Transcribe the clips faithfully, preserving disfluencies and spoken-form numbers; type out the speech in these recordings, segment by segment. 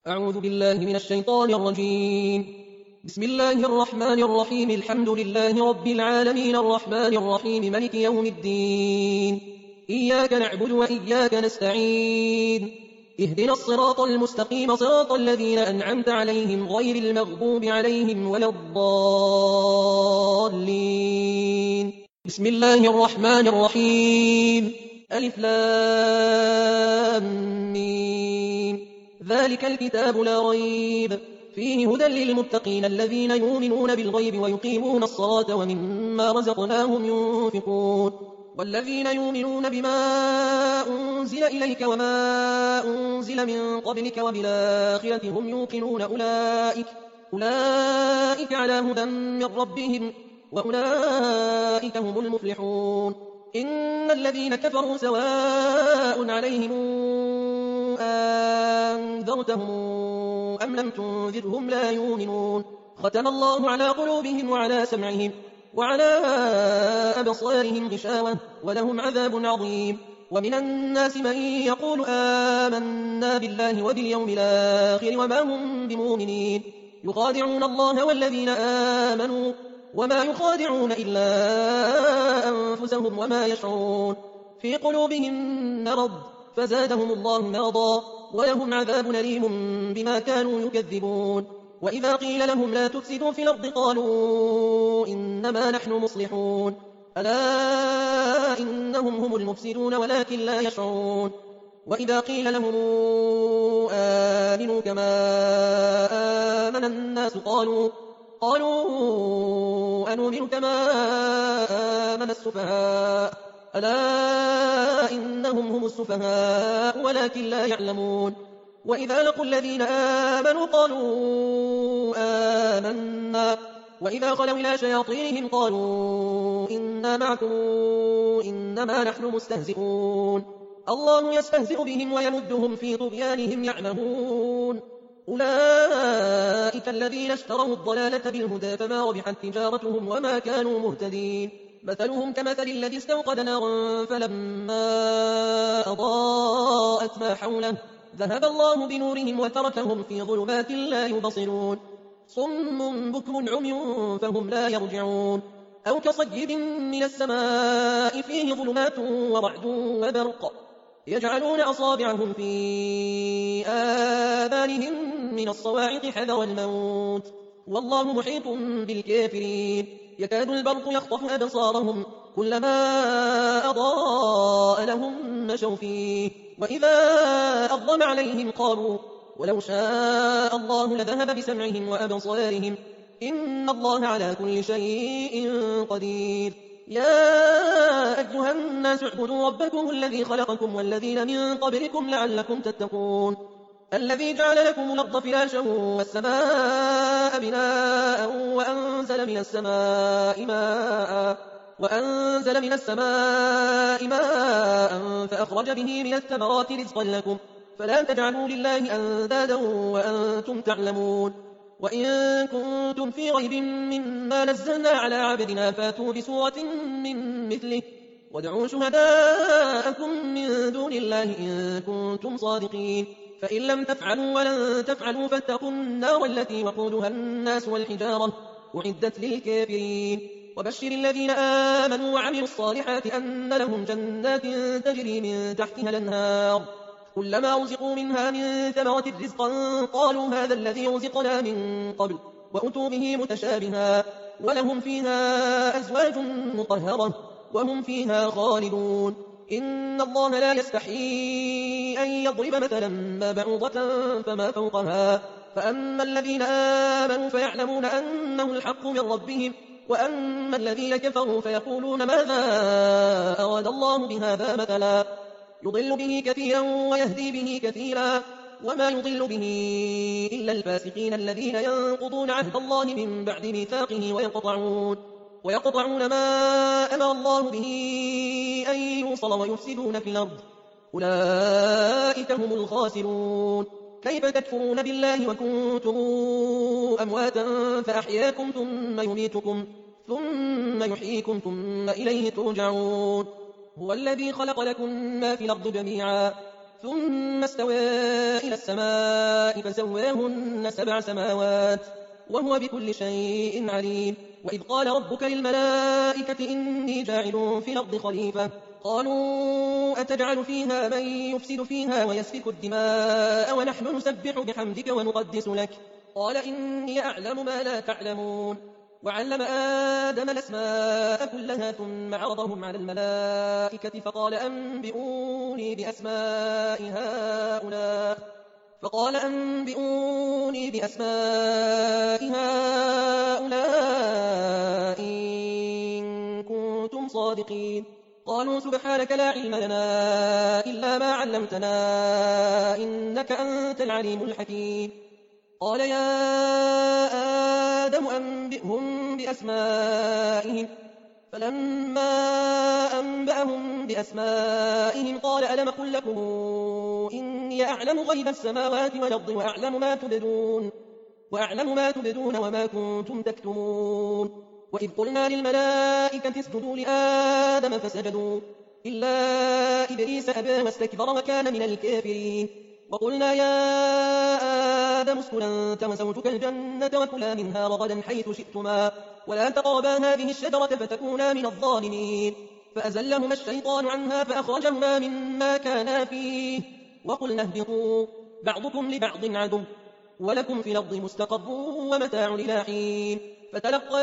أعوذ بالله من الشيطان الرجيم. بسم الله الرحمن الرحيم. الحمد لله رب العالمين الرحمن الرحيم ملك يوم الدين. إياك نعبد وإياك نستعين. اهدنا الصراط المستقيم صراط الذين أنعمت عليهم غير المغضوب عليهم ولا الضالين. بسم الله الرحمن الرحيم. ألف لام ميم. ذلك الكتاب لا ريب فيه هدى للمتقين الذين يؤمنون بالغيب ويقيمون الصلاة ومما رزقناهم ينفقون والذين يؤمنون بما أنزل إليك وما أنزل من قبلك وبالآخرة هم يوقنون أولئك, أولئك على هدى من ربهم وأولئك هم المفلحون. إن الذين كفروا سواء عليهم أنذرتهم أم لم تنذرهم لا يؤمنون. ختم الله على قلوبهم وعلى سمعهم وعلى أبصارهم غشاوة ولهم عذاب عظيم. ومن الناس من يقول آمنا بالله وباليوم الآخر وما هم بمؤمنين يخادعون الله والذين آمنوا وما يخادعون إلا أنفسهم وما يشعرون. في قلوبهم مرض فزادهم الله مرضا ولهم عذاب أليم بما كانوا يكذبون. وإذا قيل لهم لا تفسدوا في الأرض قالوا إنما نحن مصلحون ألا إنهم هم المفسدون ولكن لا يشعرون. وإذا قيل لهم آمنوا كما آمن الناس قالوا قالوا أنؤمن كما آمن السفهاء ألا إنهم هم السفهاء ولكن لا يعلمون. وإذا لقوا الذين آمنوا قالوا آمنا وإذا خلوا إلى شياطينهم قالوا إنا معكم إنما نحن مستهزئون. الله يستهزئ بهم ويمدهم في طغيانهم يعمهون. أولئك الذين اشتروا الضلالة بالهدى فما ربحت تجارتهم وما كانوا مهتدين. مثلهم كمثل الذي استوقد نارا فلما أضاءت ما حوله ذهب الله بنورهم وتركهم في ظلمات لا يبصرون. صم بكم عمي فهم لا يرجعون. أو كصيب من السماء فيه ظلمات ورعد وبرق يجعلون أصابعهم في آذانهم من الصواعق حذر الموت والله محيط بالكافرين. يكاد البرق يخطف أبصارهم كلما أضاء لهم مشوا فيه وإذا أظلم عليهم قالوا ولو شاء الله لذهب بسمعهم وأبصارهم إن الله على كل شيء قدير. يا أيها الناس اعبدوا ربكم الذي خلقكم والذين من قبلكم لعلكم تتقون. الذي جعل لكم الأرض فراشا والسماء بناء وأنزل من السماء ماء وأنزل من السماء ماء فأخرج به من الثمرات رزقا لكم فلا تجعلوا لله أندادا وأنتم تعلمون. وإن كنتم في ريب مما نزلنا على عبدنا فاتوا بسورة من مثله وادعوا شهداءكم من دون الله إن كنتم صادقين. فإن لم تفعلوا ولن تفعلوا فاتقوا النار التي وقودها الناس والحجارة أعدت للكافرين. وبشر الذين آمنوا وعملوا الصالحات أن لهم جنات تجري من تحتها الأنهار كلما رزقوا منها من ثمرة رزقا قالوا هذا الذي رزقنا من قبل وأتوا به متشابها ولهم فيها أزواج مطهرة وهم فيها خالدون. إن الله لا يستحيي أن يضرب مثلا ما بعوضة فما فوقها فأما الذين آمنوا فيعلمون أنه الحق من ربهم وأما الذين كفروا فيقولون ماذا أراد الله بهذا مثلا يضل به كثيرا ويهدي به كثيرا وما يضل به إلا الفاسقين الذين ينقضون عهد الله من بعد ميثاقه ويقطعون ويقطعون ما أمر الله به أن يوصل ويفسدون في الأرض أولئك هم الخاسرون. كيف تكفرون بالله وكنتم أمواتا فأحياكم ثم يميتكم ثم يحييكم ثم إليه ترجعون. هو الذي خلق لكم ما في الأرض جميعا ثم استوى إلى السماء فسواهن سبع سماوات وهو بكل شيء عليم. وإذ قال ربك للملائكة إني جاعل في الأرض خليفة قالوا أتجعل فيها من يفسد فيها ويسفك الدماء ونحن نسبح بحمدك ونقدس لك قال إني أعلم ما لا تعلمون. وعلم آدم الأسماء كلها ثم عرضهم على الملائكة فقال أنبئوني بأسماء هؤلاء فقال أنبئوني بأسماء هؤلاء إن كنتم صادقين. قالوا سبحانك لا علم لنا إلا ما علمتنا إنك أنت العليم الحكيم. قال يا آدم أنبئهم بأسمائهم فلما أنبأهم بأسمائهم قال ألم قل لكم إني أعلم غيب السماوات والأرض وأعلم ما تبدون وأعلم ما تبدون وما كنتم تكتمون. وإذ قلنا للملائكة اسجدوا لآدم فسجدوا إلا إبليس أبى واستكبر وكان من الكافرين. وقلنا يا آدم اسكن أنت وزوجك الجنة وكلا منها رغدا حيث شئتما ولا تقربا هذه الشجرة فتكونا من الظالمين. فأزلهما الشيطان عنها فأخرجهما مما كانا فيه وقلنا اهبطوا بعضكم لبعض عدو ولكم في الأرض مستقر ومتاع إلى حين. فتلقى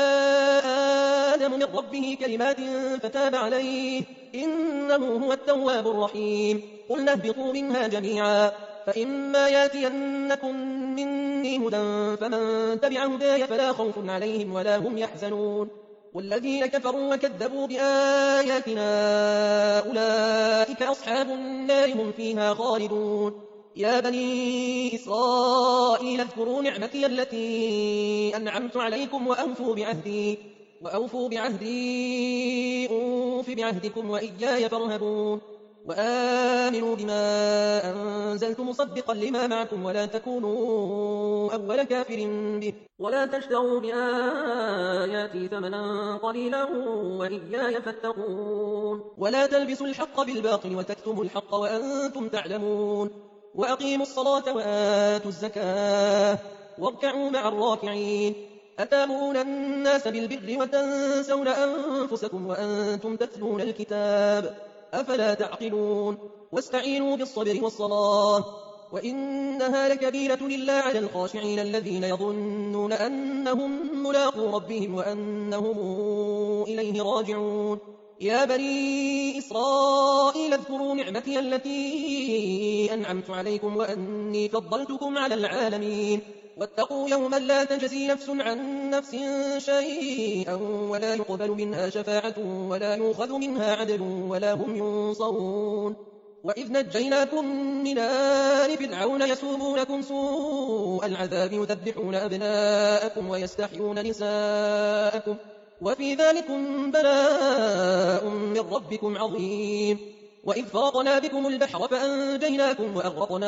آدم من ربه كلمات فتاب عليه إنه هو التواب الرحيم. قلنا اهبطوا منها جميعا فإما ياتينكم مني هدى فمن تبع هداي فلا خوف عليهم ولا هم يحزنون. والذين كفروا وكذبوا بآياتنا أولئك أصحاب النار هم فيها خالدون. يا بني إسرائيل اذكروا نعمتي التي أنعمت عليكم وأوفوا بعهدي وأوفوا بعهدي أوف بعهدكم وإياي فارهبون. وآمنوا بما أنزلت مصدقا لما معكم ولا تكونوا أول كافر به ولا تشتروا بآياتي ثمنا قليلا وإياي فاتقون. ولا تلبسوا الحق بالباطل وتكتموا الحق وأنتم تعلمون. وأقيموا الصلاة وآتوا الزكاة واركعوا مع الراكعين. أتامرون الناس بالبر وتنسون أنفسكم وأنتم تتلون الكتاب أفلا تعقلون. واستعينوا بالصبر والصلاة وإنها لكبيرة إلا على الخاشعين الذين يظنون أنهم ملاقو ربهم وأنهم إليه راجعون. يا بني إسرائيل اذكروا نعمتي التي أنعمت عليكم وأني فضلتكم على العالمين. واتقوا يوما لا تجزي نفس عن نفس شيئا ولا يقبل منها شفاعة ولا يؤخذ منها عدل ولا هم ينصرون. وإذ نجيناكم من آل فرعون يسومونكم سوء العذاب يذبحون أبناءكم ويستحيون نساءكم وفي ذلكم بلاء من ربكم عظيم. وإذ فرقنا بكم البحر فأنجيناكم وأغرقنا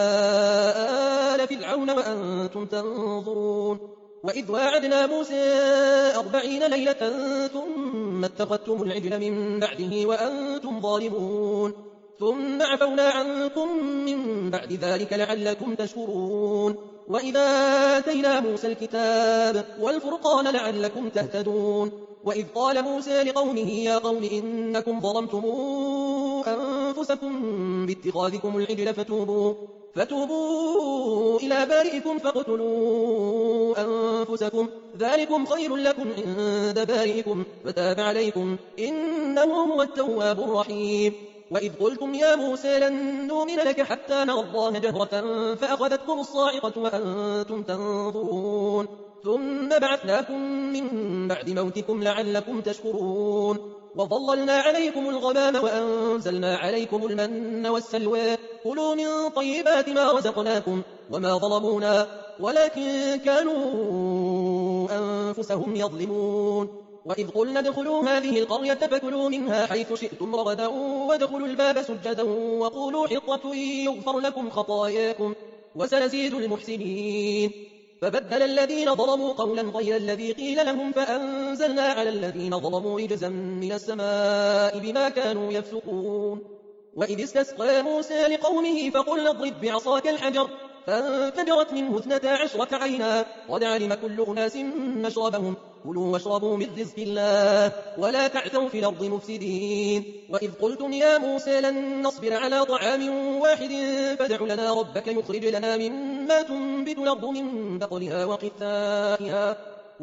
آل فرعون وأنتم تنظرون. وإذ واعدنا موسى أربعين ليلة ثم اتخذتم العجل من بعده وأنتم ظالمون ثم عفونا عنكم من بعد ذلك لعلكم تشكرون. وإذا آتينا موسى الكتاب والفرقان لعلكم تهتدون. وإذ قال موسى لقومه يا قوم إنكم ظلمتم أنفسكم باتخاذكم العجل فتوبوا, فتوبوا إلى بارئكم فاقتلوا أنفسكم ذلكم خير لكم عند بارئكم فتاب عليكم إنه هو التواب الرحيم. وإذ قلتم يا موسى لن نؤمن لك حتى نرى الله جهرة فأخذتكم الصاعقة وأنتم تنظرون ثم بعثناكم من بعد موتكم لعلكم تشكرون. وظللنا عليكم الغمام وأنزلنا عليكم المن والسلوى كلوا من طيبات ما رزقناكم وما ظلمونا ولكن كانوا أنفسهم يظلمون. وإذ قلنا ادخلوا هذه القرية فكلوا منها حيث شئتم رغدا وادخلوا الباب سجدا وقولوا حطة يغفر لكم خطاياكم وسنزيد المحسنين. فبدل الذين ظلموا قولا غير الذي قيل لهم فأنزلنا على الذين ظلموا رجزا من السماء بما كانوا يفسقون. وإذ استسقى موسى لقومه فقلنا اضرب بعصاك الحجر فانفجرت منه اثنتا عشرة عينا قد علم كل أناس مشربهم كلوا واشربوا من رزق الله ولا تعثوا في الأرض مفسدين وإذ قلتم يا موسى لن نصبر على طعام واحد فادع لنا ربك يخرج لنا مما تنبت الأرض من بقلها وقثائها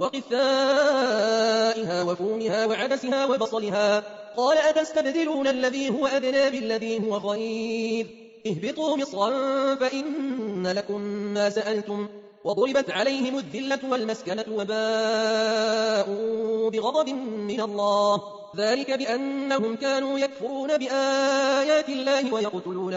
وقثائها وفومها وعدسها وبصلها قال أتستبدلون الذي هو أدنى بالذي هو خير اهبطوا مصرا فإن لكم ما سألتم وضربت عليهم الذلة والمسكنة وباءوا بغضب من الله ذلك بأنهم كانوا يكفرون بآيات الله ويقتلون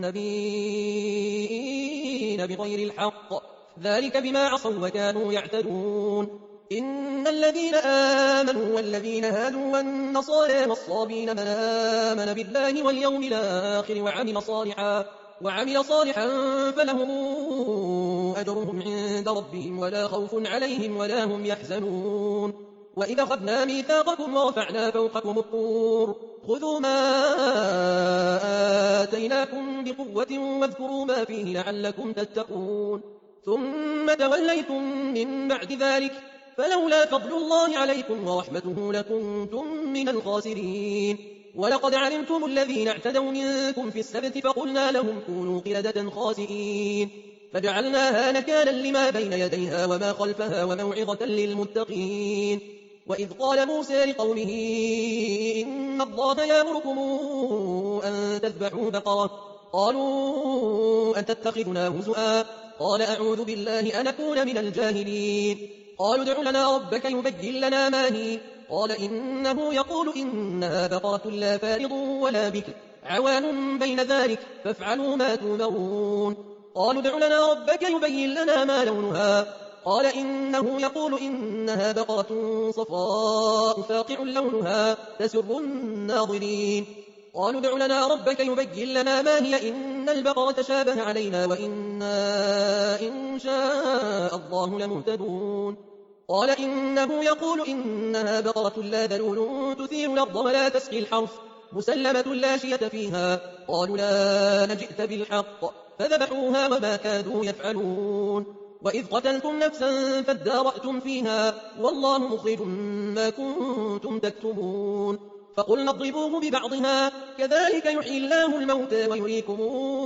النبيين بغير الحق ذلك بما عصوا وكانوا يعتدون إن الذين آمنوا والذين هادوا والنصارى والصابين من آمن بالله واليوم الآخر وعمل صالحا وعمل صالحا فلهم أجرهم عند ربهم ولا خوف عليهم ولا هم يحزنون وإذا أخذنا ميثاقكم ورفعنا فوقكم الطور خذوا ما آتيناكم بقوة واذكروا ما فيه لعلكم تتقون ثم توليتم من بعد ذلك فلولا فضل الله عليكم ورحمته لكنتم من الخاسرين ولقد علمتم الذين اعتدوا منكم في السبت فقلنا لهم كونوا قردة خاسئين فجعلناها نكالا لما بين يديها وما خلفها وموعظة للمتقين وإذ قال موسى لقومه إن الله يأمركم أن تذبحوا بقرة قالوا أن تتخذنا هزؤا قال أعوذ بالله أن أكون من الجاهلين قالوا ادع لنا ربك يبين لنا ما هي قال إنه يقول إنها بقرة لا فارض ولا بكر عوان بين ذلك فافعلوا ما تؤمرون قالوا ادع لنا ربك يبين لنا ما لونها قال إنه يقول إنها بقرة صفراء فاقع لونها تسر الناظرين قالوا ادع لنا ربك يبين لنا ما هي إن البقرة شابه علينا وإنا إن شاء الله لمهتدون قال إنه يقول إنها بقرة لا ذلول تثير الأرض ولا تسقي الحرث مسلمة لا شية فيها قالوا لا نجئت بالحق فذبحوها وما كادوا يفعلون وإذ قتلتم نفسا فادارأتم فيها والله مخرج ما كنتم تكتمون فقلنا اضربوه ببعضها كذلك يحيي الله الموتى ويريكم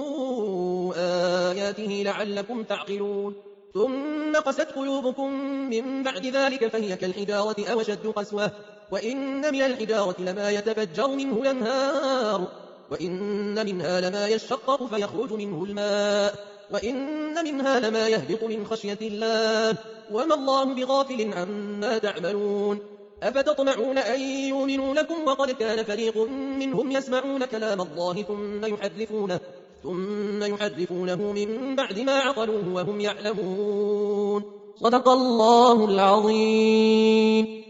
آياته لعلكم تعقلون ثم قست قلوبكم من بعد ذلك فهي كالحجارة أو أشد قسوة وإن من الحجارة لما يتفجر منه الأنهار وإن منها لما يشقق فيخرج منه الماء وإن منها لما يهبط من خشية الله وما الله بغافل عما تعملون أفتطمعون أن يؤمنوا لكم وقد كان فريق منهم يسمعون كلام الله ثم يحرفونه ثم يحرفونه من بعد ما عقلوه وهم يعلمون صدق الله العظيم.